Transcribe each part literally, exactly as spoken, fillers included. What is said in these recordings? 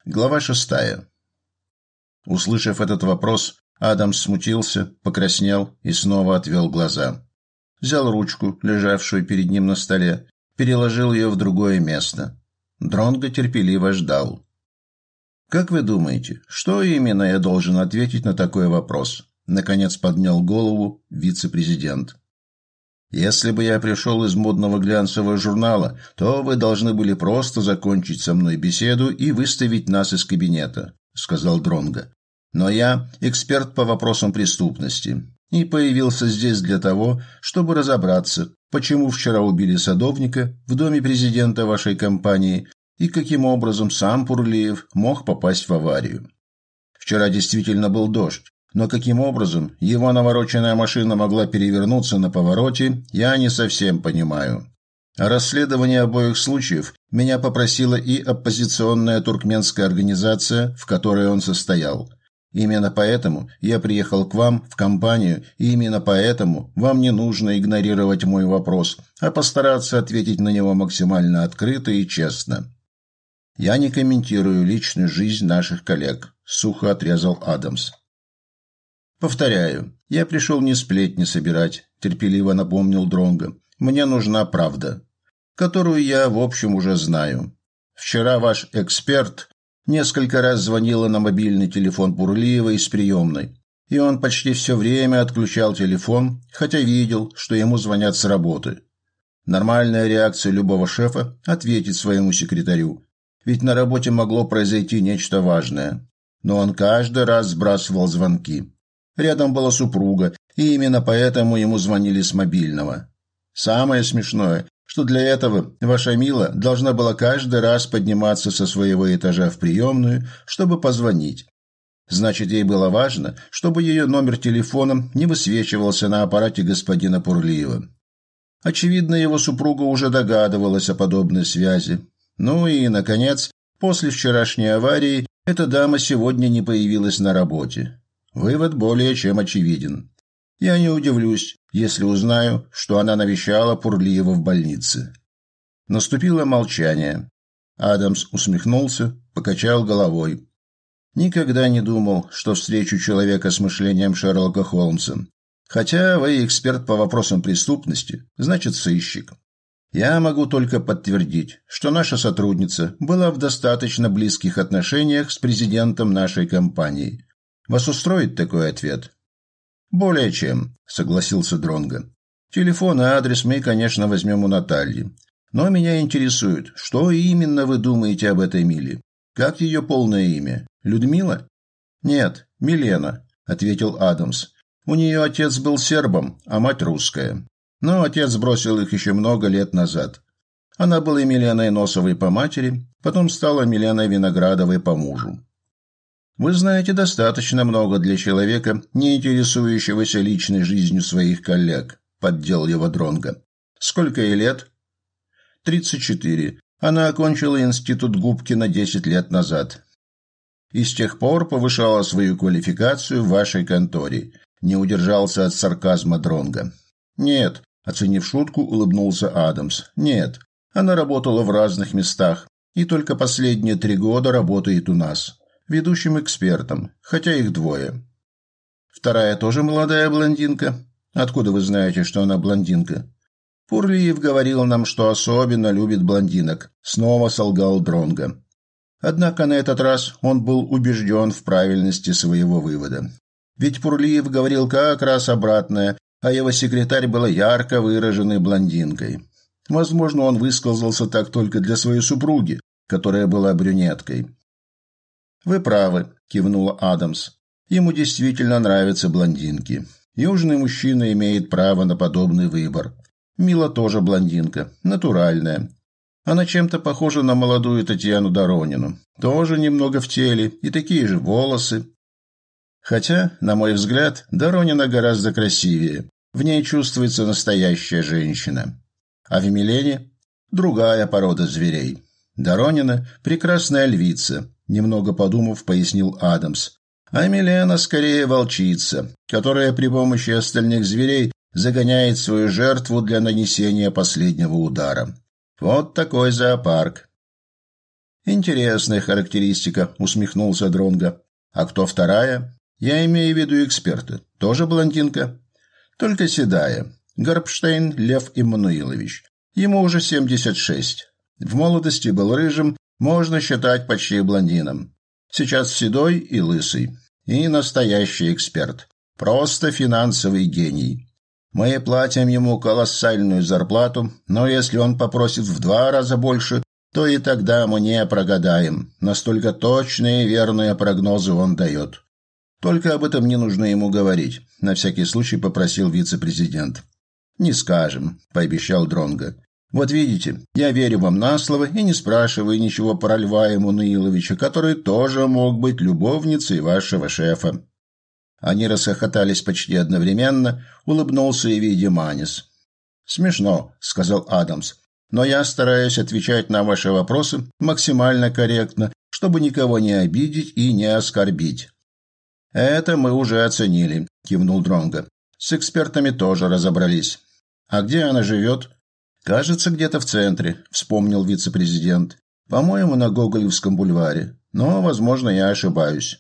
Глава шестая. Услышав этот вопрос, Адамс смутился, покраснел и снова отвел глаза. Взял ручку, лежавшую перед ним на столе, переложил ее в другое место. Дронго терпеливо ждал. «Как вы думаете, что именно я должен ответить на такой вопрос?» Наконец поднял голову вице-президент. «Если бы я пришел из модного глянцевого журнала, то вы должны были просто закончить со мной беседу и выставить нас из кабинета», — сказал Дронго. «Но я эксперт по вопросам преступности и появился здесь для того, чтобы разобраться, почему вчера убили садовника в доме президента вашей компании и каким образом сам Пурлиев мог попасть в аварию. Вчера действительно был дождь, но каким образом его навороченная машина могла перевернуться на повороте, я не совсем понимаю. О расследовании обоих случаев меня попросила и оппозиционная туркменская организация, в которой он состоял. Именно поэтому я приехал к вам в компанию, и именно поэтому вам не нужно игнорировать мой вопрос, а постараться ответить на него максимально открыто и честно. Я не комментирую личную жизнь наших коллег», – сухо отрезал Адамс. «Повторяю, я пришел не сплетни собирать», – терпеливо напомнил Дронго. «Мне нужна правда, которую я, в общем, уже знаю. Вчера ваш эксперт несколько раз звонила на мобильный телефон Пурлиева из приемной, и он почти все время отключал телефон, хотя видел, что ему звонят с работы. Нормальная реакция любого шефа – ответить своему секретарю, ведь на работе могло произойти нечто важное. Но он каждый раз сбрасывал звонки. Рядом была супруга, и именно поэтому ему звонили с мобильного. Самое смешное, что для этого ваша Мила должна была каждый раз подниматься со своего этажа в приемную, чтобы позвонить. Значит, ей было важно, чтобы ее номер телефона не высвечивался на аппарате господина Пурлиева. Очевидно, его супруга уже догадывалась о подобной связи. Ну и, наконец, после вчерашней аварии эта дама сегодня не появилась на работе. Вывод более чем очевиден. Я не удивлюсь, если узнаю, что она навещала Пурлиева в больнице». Наступило молчание. Адамс усмехнулся, покачал головой. «Никогда не думал, что встречу человека с мышлением Шерлока Холмса. Хотя вы эксперт по вопросам преступности, значит, сыщик. Я могу только подтвердить, что наша сотрудница была в достаточно близких отношениях с президентом нашей компании. Вас устроит такой ответ?» «Более чем», — согласился Дронго. «Телефон и адрес мы, конечно, возьмем у Натальи. Но меня интересует, что именно вы думаете об этой Миле? Как ее полное имя? Людмила?» «Нет, Милена», — ответил Адамс. «У нее отец был сербом, а мать русская. Но отец бросил их еще много лет назад. Она была Миленой Носовой по матери, потом стала Миленой Виноградовой по мужу». «Вы знаете достаточно много для человека, не интересующегося личной жизнью своих коллег», – поддел его Дронго. «Сколько ей лет?» «Тридцать четыре. Она окончила институт Губкина десять лет назад. И с тех пор повышала свою квалификацию в вашей конторе», – не удержался от сарказма Дронго. «Нет», – оценив шутку, улыбнулся Адамс. «Нет, она работала в разных местах, и только последние три года работает у нас. Ведущим экспертом, хотя их двое». «Вторая тоже молодая блондинка? Откуда вы знаете, что она блондинка?» «Пурлиев говорил нам, что особенно любит блондинок», — снова солгал Дронго. Однако на этот раз он был убежден в правильности своего вывода. Ведь Пурлиев говорил как раз обратное, а его секретарь была ярко выраженной блондинкой. Возможно, он высказался так только для своей супруги, которая была брюнеткой. «Вы правы», – кивнула Адамс. «Ему действительно нравятся блондинки. Южный мужчина имеет право на подобный выбор. Мила тоже блондинка, натуральная. Она чем-то похожа на молодую Татьяну Доронину. Тоже немного в теле и такие же волосы. Хотя, на мой взгляд, Доронина гораздо красивее. В ней чувствуется настоящая женщина. А в Милене другая порода зверей. Доронина – прекрасная львица», – немного подумав, пояснил Адамс. «А Милена скорее волчица, которая при помощи остальных зверей загоняет свою жертву для нанесения последнего удара. Вот такой зоопарк». Интересная характеристика, усмехнулся Дронго. А кто вторая? Я имею в виду эксперта. Тоже блондинка? Только седая. Гарпштейн Лев Иммануилович. Ему уже семьдесят шесть. В молодости был рыжим, можно считать почти блондином. Сейчас седой и лысый. И настоящий эксперт. Просто финансовый гений. Мы платим ему колоссальную зарплату, но если он попросит в два раза больше, то и тогда мы не прогадаем. Настолько точные и верные прогнозы он дает. Только об этом не нужно ему говорить, на всякий случай попросил вице-президент. «Не скажем», – пообещал Дронго. «Вот видите, я верю вам на слово и не спрашиваю ничего про Льва Иммануиловича, который тоже мог быть любовницей вашего шефа». Они расхохотались почти одновременно, улыбнулся и Видиманис. «Смешно», – сказал Адамс, – «но я стараюсь отвечать на ваши вопросы максимально корректно, чтобы никого не обидеть и не оскорбить». «Это мы уже оценили», – кивнул Дронго. «С экспертами тоже разобрались. А где она живет?» «Кажется, где-то в центре», – вспомнил вице-президент. «По-моему, на Гоголевском бульваре. Но, возможно, я ошибаюсь».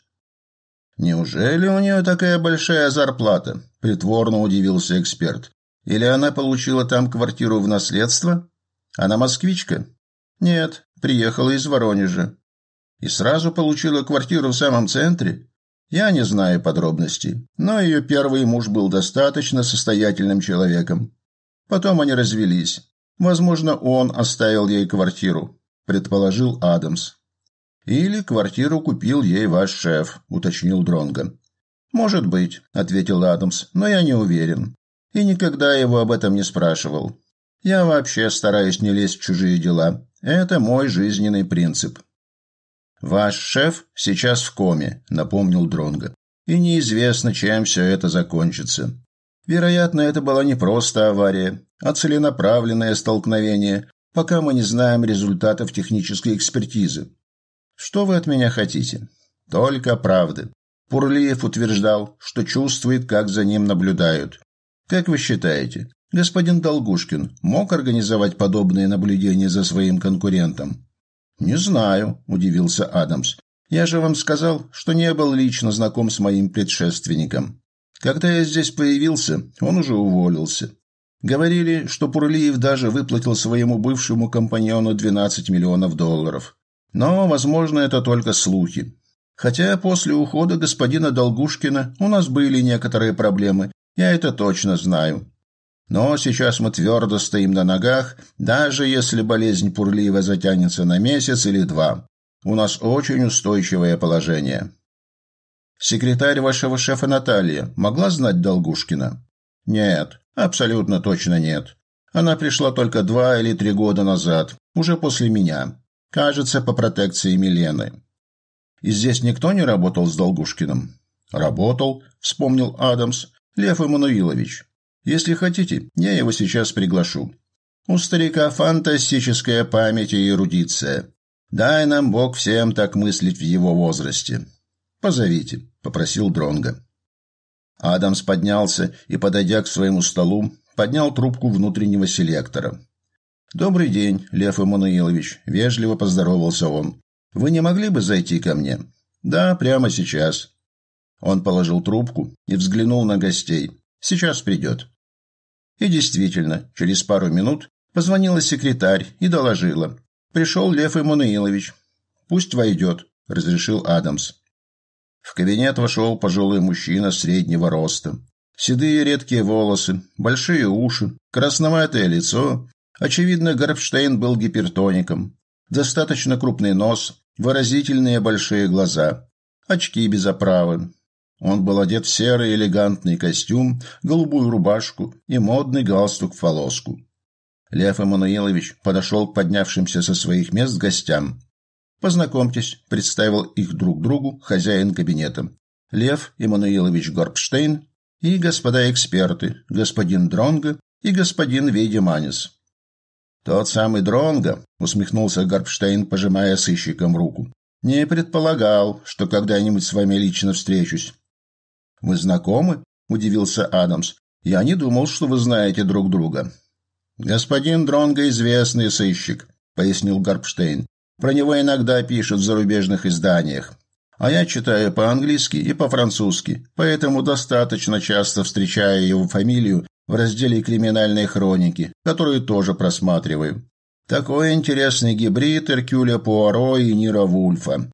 «Неужели у нее такая большая зарплата?» – притворно удивился эксперт. «Или она получила там квартиру в наследство? Она москвичка?» «Нет, приехала из Воронежа». «И сразу получила квартиру в самом центре?» «Я не знаю подробностей, но ее первый муж был достаточно состоятельным человеком. Потом они развелись. Возможно, он оставил ей квартиру», – предположил Адамс. «Или квартиру купил ей ваш шеф», – уточнил Дронго. «Может быть», – ответил Адамс, – «но я не уверен. И никогда его об этом не спрашивал. Я вообще стараюсь не лезть в чужие дела. Это мой жизненный принцип». «Ваш шеф сейчас в коме», – напомнил Дронго. «И неизвестно, чем все это закончится. Вероятно, это была не просто авария, а целенаправленное столкновение, пока мы не знаем результатов технической экспертизы. Что вы от меня хотите?» «Только правды. Пурлиев утверждал, что чувствует, как за ним наблюдают. Как вы считаете, господин Долгушкин мог организовать подобные наблюдения за своим конкурентом?» «Не знаю», – удивился Адамс. «Я же вам сказал, что не был лично знаком с моим предшественником. Когда я здесь появился, он уже уволился. Говорили, что Пурлиев даже выплатил своему бывшему компаньону двенадцать миллионов долларов. Но, возможно, это только слухи. Хотя после ухода господина Долгушкина у нас были некоторые проблемы, я это точно знаю. Но сейчас мы твердо стоим на ногах, даже если болезнь Пурлиева затянется на месяц или два. У нас очень устойчивое положение». «Секретарь вашего шефа Наталья могла знать Долгушкина?» «Нет, абсолютно точно нет. Она пришла только два или три года назад, уже после меня. Кажется, по протекции Милены». «И здесь никто не работал с Долгушкиным?» «Работал», — вспомнил Адамс, — «Лев Иммануилович. Если хотите, я его сейчас приглашу. У старика фантастическая память и эрудиция. Дай нам Бог всем так мыслить в его возрасте». «Позовите», — попросил Дронго. Адамс поднялся и, подойдя к своему столу, поднял трубку внутреннего селектора. «Добрый день, Лев Иммануилович», — вежливо поздоровался он. «Вы не могли бы зайти ко мне?» «Да, прямо сейчас». Он положил трубку и взглянул на гостей. «Сейчас придет». И действительно, через пару минут позвонила секретарь и доложила. «Пришел Лев Иммануилович». «Пусть войдет», — разрешил Адамс. В кабинет вошел пожилой мужчина среднего роста. Седые редкие волосы, большие уши, красноватое лицо. Очевидно, Гарпштейн был гипертоником. Достаточно крупный нос, выразительные большие глаза, очки без оправы. Он был одет в серый элегантный костюм, голубую рубашку и модный галстук в полоску. Лев Иммануилович подошел к поднявшимся со своих мест гостям. «Познакомьтесь», – представил их друг другу хозяин кабинета. «Лев Иммануилович Гарпштейн и господа эксперты, господин Дронго и господин Видиманис». «Тот самый Дронго», – усмехнулся Гарпштейн, пожимая сыщикам руку. «Не предполагал, что когда-нибудь с вами лично встречусь». «Вы знакомы?» – удивился Адамс. «Я не думал, что вы знаете друг друга». «Господин Дронго известный сыщик», – пояснил Гарпштейн. Про него иногда пишут в зарубежных изданиях. А я читаю по-английски и по-французски, поэтому достаточно часто встречаю его фамилию в разделе «Криминальной хроники», которую тоже просматриваю. Такой интересный гибрид Эркюля Пуаро и Ниро Вульфа.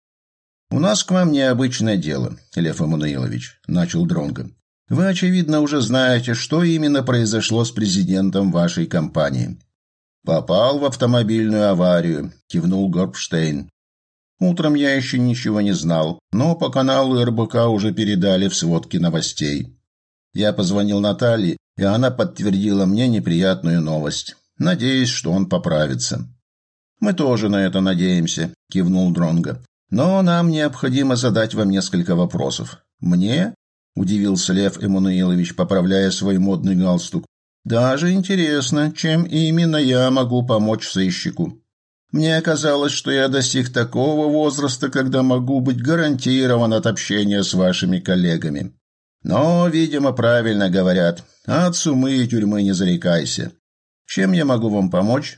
«У нас к вам необычное дело, Лев Эммануилович», – начал Дронго. «Вы, очевидно, уже знаете, что именно произошло с президентом вашей компании». «Попал в автомобильную аварию», – кивнул Горбштейн. «Утром я еще ничего не знал, но по каналу эр бэ ка уже передали в сводке новостей. Я позвонил Наталье, и она подтвердила мне неприятную новость. Надеюсь, что он поправится». «Мы тоже на это надеемся», – кивнул Дронго. «Но нам необходимо задать вам несколько вопросов». «Мне?» – удивился Лев Эммануилович, поправляя свой модный галстук. «Даже интересно, чем именно я могу помочь сыщику. Мне казалось, что я достиг такого возраста, когда могу быть гарантирован от общения с вашими коллегами. Но, видимо, правильно говорят, от сумы и тюрьмы не зарекайся. Чем я могу вам помочь?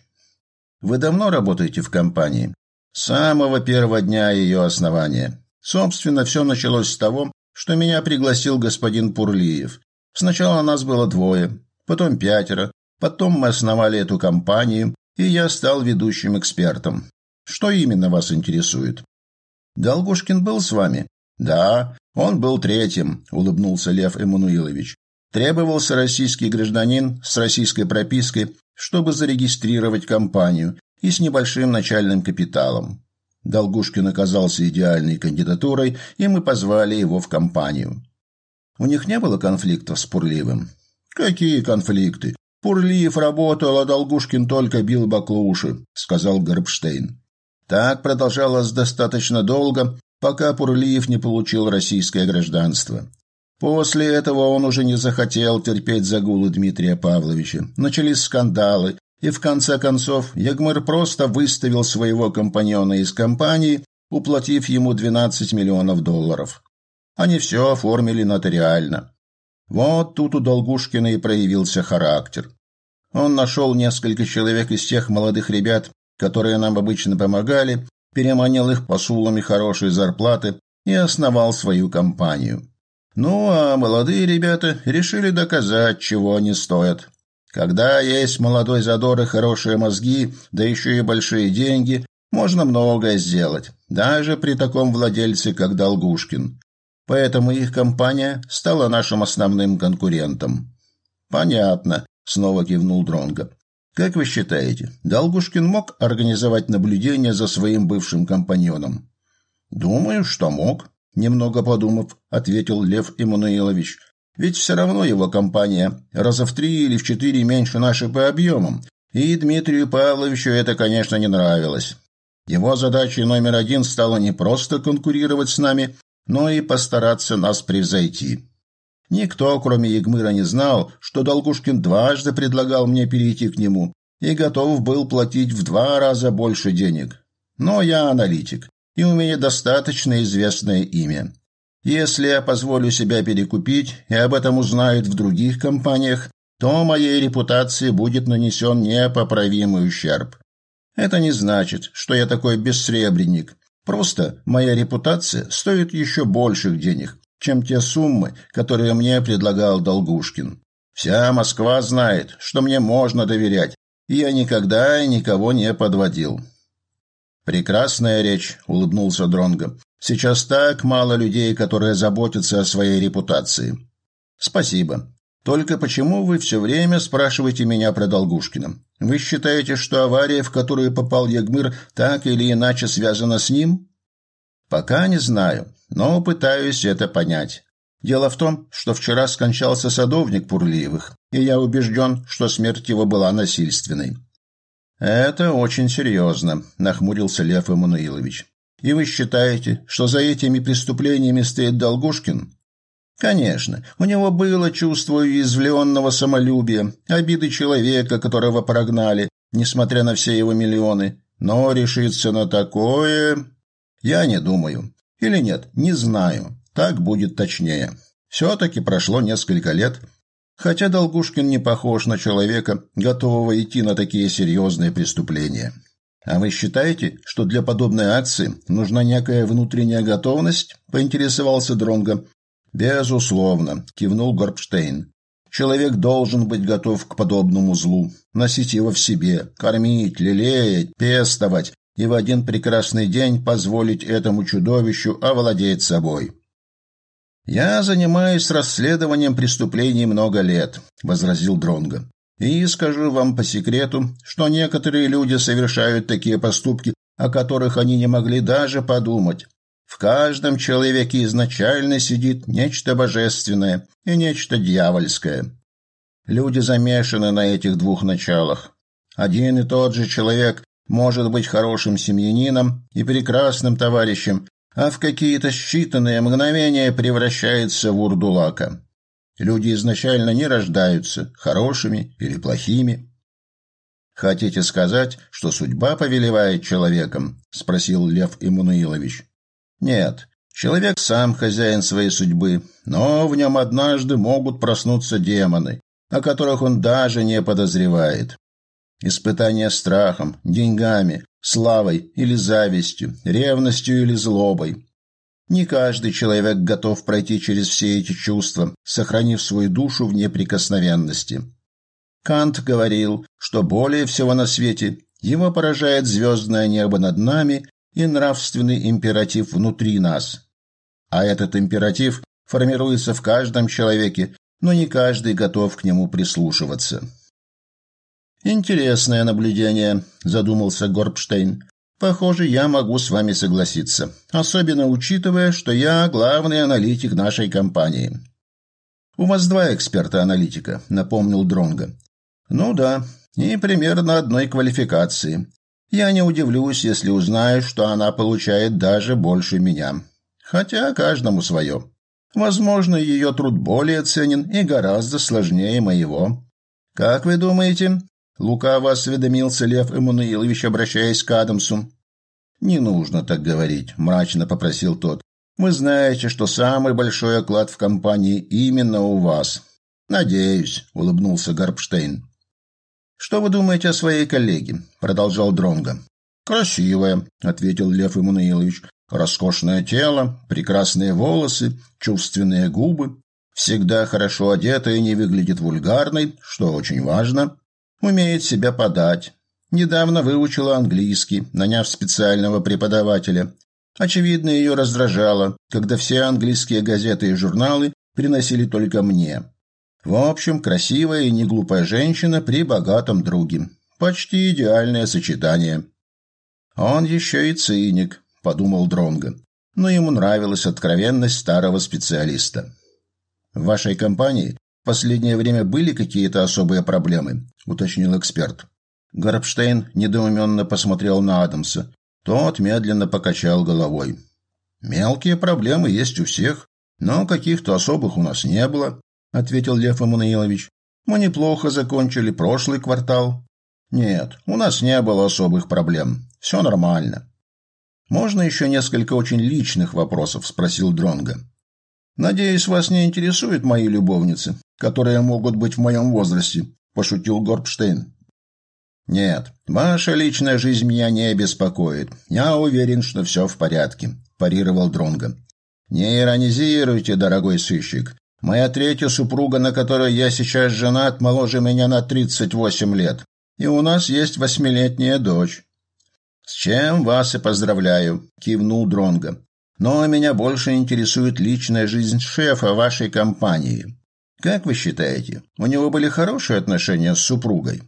Вы давно работаете в компании?» «С самого первого дня ее основания. Собственно, все началось с того, что меня пригласил господин Пурлиев. Сначала нас было двое, потом пятеро, потом мы основали эту компанию, и я стал ведущим экспертом. Что именно вас интересует?» «Долгушкин был с вами?» «Да, он был третьим», – улыбнулся Лев Эммануилович. «Требовался российский гражданин с российской пропиской, чтобы зарегистрировать компанию, и с небольшим начальным капиталом. Долгушкин оказался идеальной кандидатурой, и мы позвали его в компанию». «У них не было конфликтов с Пурлиевым?» «Какие конфликты? Пурлиев работал, а Долгушкин только бил баклуши», – сказал Горбштейн. «Так продолжалось достаточно долго, пока Пурлиев не получил российское гражданство. После этого он уже не захотел терпеть загулы Дмитрия Павловича. Начались скандалы, и в конце концов Ягмыр просто выставил своего компаньона из компании, уплатив ему двенадцать миллионов долларов. Они все оформили нотариально. Вот тут у Долгушкина и проявился характер. Он нашел несколько человек из тех молодых ребят, которые нам обычно помогали, переманил их посулами хорошей зарплаты и основал свою компанию. Ну, а молодые ребята решили доказать, чего они стоят. Когда есть молодой задор и хорошие мозги, да еще и большие деньги, можно многое сделать, даже при таком владельце, как Долгушкин. Поэтому их компания стала нашим основным конкурентом». «Понятно», – снова кивнул Дронго. «Как вы считаете, Долгушкин мог организовать наблюдение за своим бывшим компаньоном?» «Думаю, что мог», – немного подумав, ответил Лев Эммануилович. «Ведь все равно его компания раза в три или в четыре меньше нашей по объемам, и Дмитрию Павловичу это, конечно, не нравилось. Его задачей номер один стало не просто конкурировать с нами, но и постараться нас превзойти. Никто, кроме Ягмыра, не знал, что Долгушкин дважды предлагал мне перейти к нему и готов был платить в два раза больше денег. Но я аналитик, и у меня достаточно известное имя. Если я позволю себя перекупить, и об этом узнают в других компаниях, то моей репутации будет нанесен непоправимый ущерб. Это не значит, что я такой бессребренник. Просто моя репутация стоит еще больших денег, чем те суммы, которые мне предлагал Долгушкин. Вся Москва знает, что мне можно доверять, и я никогда и никого не подводил». «Прекрасная речь», – улыбнулся Дронго. «Сейчас так мало людей, которые заботятся о своей репутации». «Спасибо. Только почему вы все время спрашиваете меня про Долгушкина? Вы считаете, что авария, в которую попал Ягмыр, так или иначе связана с ним?» «Пока не знаю, но пытаюсь это понять. Дело в том, что вчера скончался садовник Пурлиевых, и я убежден, что смерть его была насильственной». «Это очень серьезно», – нахмурился Лев Эммануилович. «И вы считаете, что за этими преступлениями стоит Долгушкин?» «Конечно, у него было чувство уязвленного самолюбия, обиды человека, которого прогнали, несмотря на все его миллионы. Но решиться на такое... я не думаю. Или нет, не знаю. Так будет точнее. Все-таки прошло несколько лет, хотя Долгушкин не похож на человека, готового идти на такие серьезные преступления». «А вы считаете, что для подобной акции нужна некая внутренняя готовность?» – поинтересовался Дронго. «Безусловно», – кивнул Горбштейн. «Человек должен быть готов к подобному злу, носить его в себе, кормить, лелеять, пестовать и в один прекрасный день позволить этому чудовищу овладеть собой». «Я занимаюсь расследованием преступлений много лет», – возразил Дронго. «И скажу вам по секрету, что некоторые люди совершают такие поступки, о которых они не могли даже подумать. В каждом человеке изначально сидит нечто божественное и нечто дьявольское. Люди замешаны на этих двух началах. Один и тот же человек может быть хорошим семьянином и прекрасным товарищем, а в какие-то считанные мгновения превращается в урдулака. Люди изначально не рождаются хорошими или плохими». «Хотите сказать, что судьба повелевает человеком?» – спросил Лев Иммануилович. «Нет, человек сам хозяин своей судьбы, но в нем однажды могут проснуться демоны, о которых он даже не подозревает. Испытания страхом, деньгами, славой или завистью, ревностью или злобой. Не каждый человек готов пройти через все эти чувства, сохранив свою душу в неприкосновенности. Кант говорил, что более всего на свете его поражает звездное небо над нами и нравственный императив внутри нас. А этот императив формируется в каждом человеке, но не каждый готов к нему прислушиваться». «Интересное наблюдение», – задумался Горбштейн. «Похоже, я могу с вами согласиться, особенно учитывая, что я главный аналитик нашей компании». «У вас два эксперта-аналитика», – напомнил Дронго. «Ну да, и примерно одной квалификации. Я не удивлюсь, если узнаю, что она получает даже больше меня. Хотя каждому свое. Возможно, ее труд более ценен и гораздо сложнее моего. Как вы думаете?» — лукаво осведомился Лев Эммануилович, обращаясь к Адамсу. «Не нужно так говорить», — мрачно попросил тот. «Вы знаете, что самый большой оклад в компании именно у вас». «Надеюсь», — улыбнулся Горбштейн. «Что вы думаете о своей коллеге?» — продолжал Дронго. «Красивая», — ответил Лев Эммануилович. «Роскошное тело, прекрасные волосы, чувственные губы. Всегда хорошо одета и не выглядит вульгарной, что очень важно. Умеет себя подать. Недавно выучила английский, наняв специального преподавателя. Очевидно, ее раздражало, когда все английские газеты и журналы приносили только мне. В общем, красивая и неглупая женщина при богатом друге. Почти идеальное сочетание». «Он еще и циник», — подумал Дронго, но ему нравилась откровенность старого специалиста. «В вашей компании в последнее время были какие-то особые проблемы?» — уточнил эксперт. Горбштейн недоуменно посмотрел на Адамса. Тот медленно покачал головой. «Мелкие проблемы есть у всех, но каких-то особых у нас не было», — ответил Лев Эммануилович. «Мы неплохо закончили прошлый квартал». «Нет, у нас не было особых проблем. Все нормально». «Можно еще несколько очень личных вопросов?» — спросил Дронго. «Надеюсь, вас не интересуют мои любовницы, которые могут быть в моем возрасте», — пошутил Горбштейн. «Нет, ваша личная жизнь меня не беспокоит. Я уверен, что все в порядке», – парировал Дронго. «Не иронизируйте, дорогой сыщик. Моя третья супруга, на которой я сейчас женат, моложе меня на тридцать восемь лет. И у нас есть восьмилетняя дочь». «С чем вас и поздравляю», – кивнул Дронго. «Но меня больше интересует личная жизнь шефа вашей компании. Как вы считаете, у него были хорошие отношения с супругой?»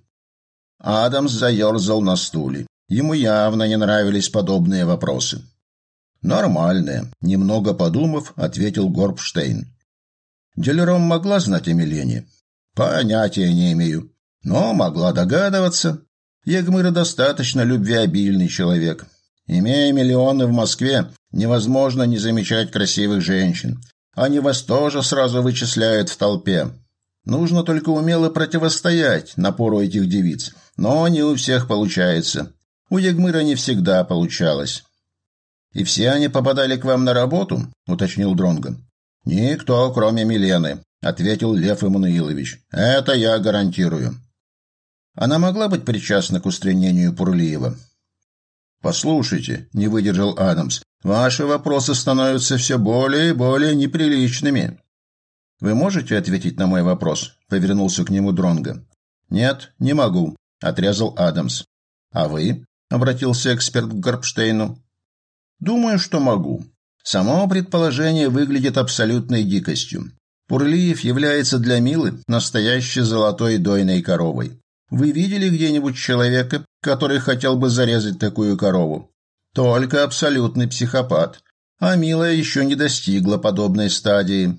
Адамс заерзал на стуле. Ему явно не нравились подобные вопросы. «Нормальные», — немного подумав, ответил Горбштейн. «Делером могла знать о Милене?» «Понятия не имею, но могла догадываться. Ягмыра достаточно любвеобильный человек. Имея миллионы в Москве, невозможно не замечать красивых женщин. Они вас тоже сразу вычисляют в толпе. Нужно только умело противостоять напору этих девиц. Но не у всех получается. У Ягмыра не всегда получалось». «И все они попадали к вам на работу?» — уточнил Дронго. «Никто, кроме Милены», — ответил Лев Эммануилович. «Это я гарантирую». «Она могла быть причастна к устранению Пурлиева?» «Послушайте», – не выдержал Адамс, – «ваши вопросы становятся все более и более неприличными». «Вы можете ответить на мой вопрос?» – повернулся к нему Дронго. «Нет, не могу», – отрезал Адамс. «А вы?» – обратился эксперт к Горбштейну. «Думаю, что могу. Само предположение выглядит абсолютной дикостью. Пурлиев является для Милы настоящей золотой дойной коровой. Вы видели где-нибудь человека, который хотел бы зарезать такую корову? Только абсолютный психопат. А Мила еще не достигла подобной стадии».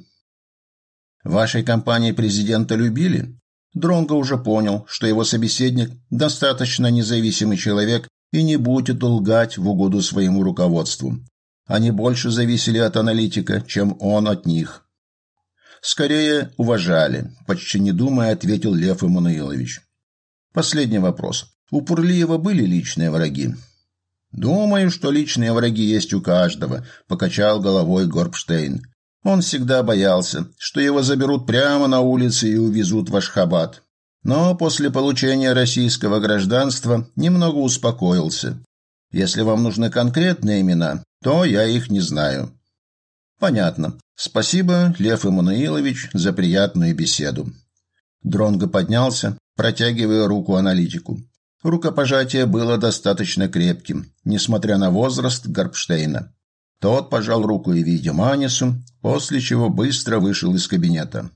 «В вашей компании президента любили?» Дронго уже понял, что его собеседник достаточно независимый человек и не будет лгать в угоду своему руководству. Они больше зависели от аналитика, чем он от них. «Скорее, уважали», – почти не думая, ответил Лев Эммануилович. «Последний вопрос. У Пурлиева были личные враги?» «Думаю, что личные враги есть у каждого», – покачал головой Горбштейн. «Он всегда боялся, что его заберут прямо на улице и увезут в Ашхабад. Но после получения российского гражданства немного успокоился. Если вам нужны конкретные имена, то я их не знаю». «Понятно. Спасибо, Лев Эммануилович, за приятную беседу». Дронго поднялся, протягивая руку аналитику. Рукопожатие было достаточно крепким, несмотря на возраст Горбштейна. Тот пожал руку Эвиде Манису, после чего быстро вышел из кабинета.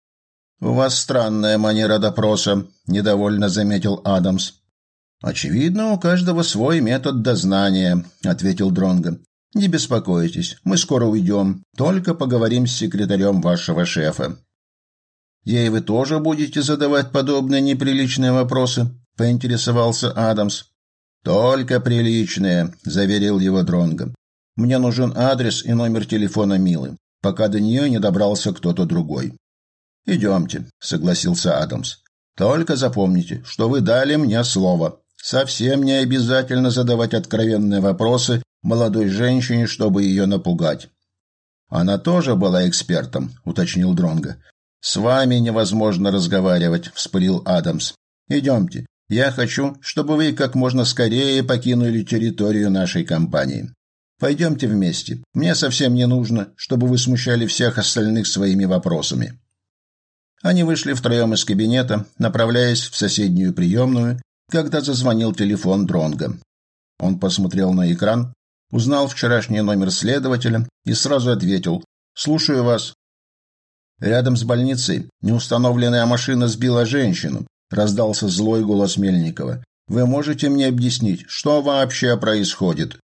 «У вас странная манера допроса», – недовольно заметил Адамс. «Очевидно, у каждого свой метод дознания», – ответил Дронго. «Не беспокойтесь, мы скоро уйдем, только поговорим с секретарем вашего шефа». «Ей вы тоже будете задавать подобные неприличные вопросы?» – поинтересовался Адамс. «Только приличные», – заверил его Дронго. «Мне нужен адрес и номер телефона Милы, пока до нее не добрался кто-то другой». «Идемте», – согласился Адамс. «Только запомните, что вы дали мне слово. Совсем не обязательно задавать откровенные вопросы молодой женщине, чтобы ее напугать». «Она тоже была экспертом», – уточнил Дронго. «С вами невозможно разговаривать», – вспылил Адамс. «Идемте. Я хочу, чтобы вы как можно скорее покинули территорию нашей компании. Пойдемте вместе. Мне совсем не нужно, чтобы вы смущали всех остальных своими вопросами». Они вышли втроем из кабинета, направляясь в соседнюю приемную, когда зазвонил телефон Дронго. Он посмотрел на экран, узнал вчерашний номер следователя и сразу ответил: «Слушаю вас». «Рядом с больницей неустановленная машина сбила женщину», – раздался злой голос Мельникова. «Вы можете мне объяснить, что вообще происходит?»